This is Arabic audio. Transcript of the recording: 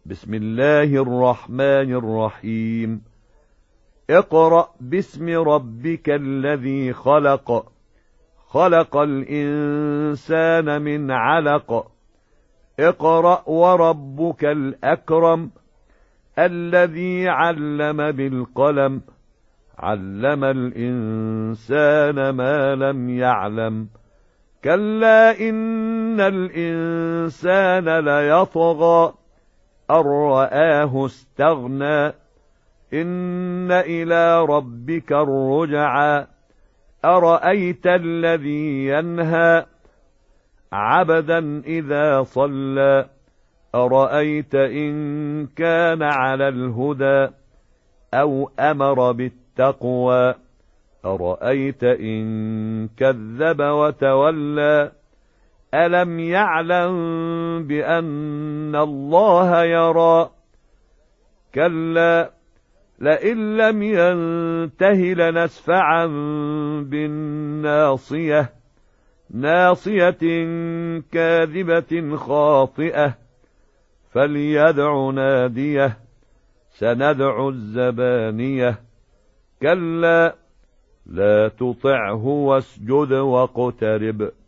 بسم الله الرحمن الرحيم. اقرأ باسم ربك الذي خلق. خلق الإنسان من علق. اقرأ وربك الأكرم الذي علم بالقلم. علم الإنسان ما لم يعلم. كلا إن الإنسان ليطغى أن رآه استغنى. إن إلى ربك الرجعى. أرأيت الذي ينهى عبدا إذا صلى. أرأيت إن كان على الهدى أو أمر بالتقوى. أرأيت إن كذب وتولى. ألم يعلم بأن الله يرى. كلا لئن لم ينته لنسفعا بالناصية. ناصية كاذبة خاطئة. فليدع ناديه. سندع الزبانية. كلا لا تطعه واسجد واقترب.